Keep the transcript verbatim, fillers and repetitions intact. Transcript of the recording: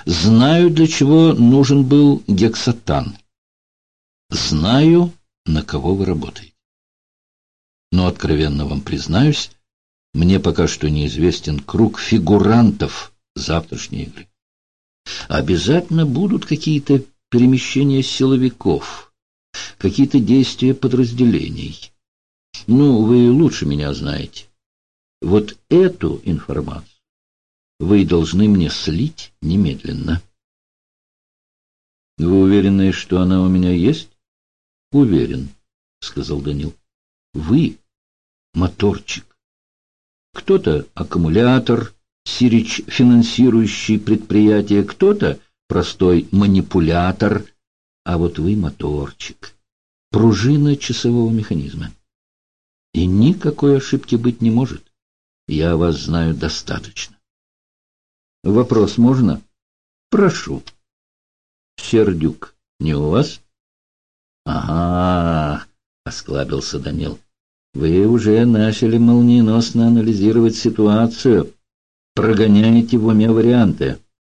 Знаю, для чего нужен был гексатан. Знаю, на кого вы работаете. Но, откровенно вам признаюсь, мне пока что неизвестен круг фигурантов завтрашней игры. Обязательно будут какие-то перемещения силовиков, какие-то действия подразделений. Ну, вы лучше меня знаете. Вот эту информацию вы должны мне слить немедленно. Вы уверены, что она у меня есть? Уверен, сказал Данил. Вы моторчик. Кто-то аккумулятор, сирич финансирующий предприятие, кто-то простой манипулятор, а вот вы моторчик, пружина часового механизма. И никакой ошибки быть не может. Я вас знаю достаточно. Вопрос можно? Прошу. Сердюк не у вас? Ага, осклабился Данил. Вы уже начали молниеносно анализировать ситуацию. Прогоняете в уме варианты.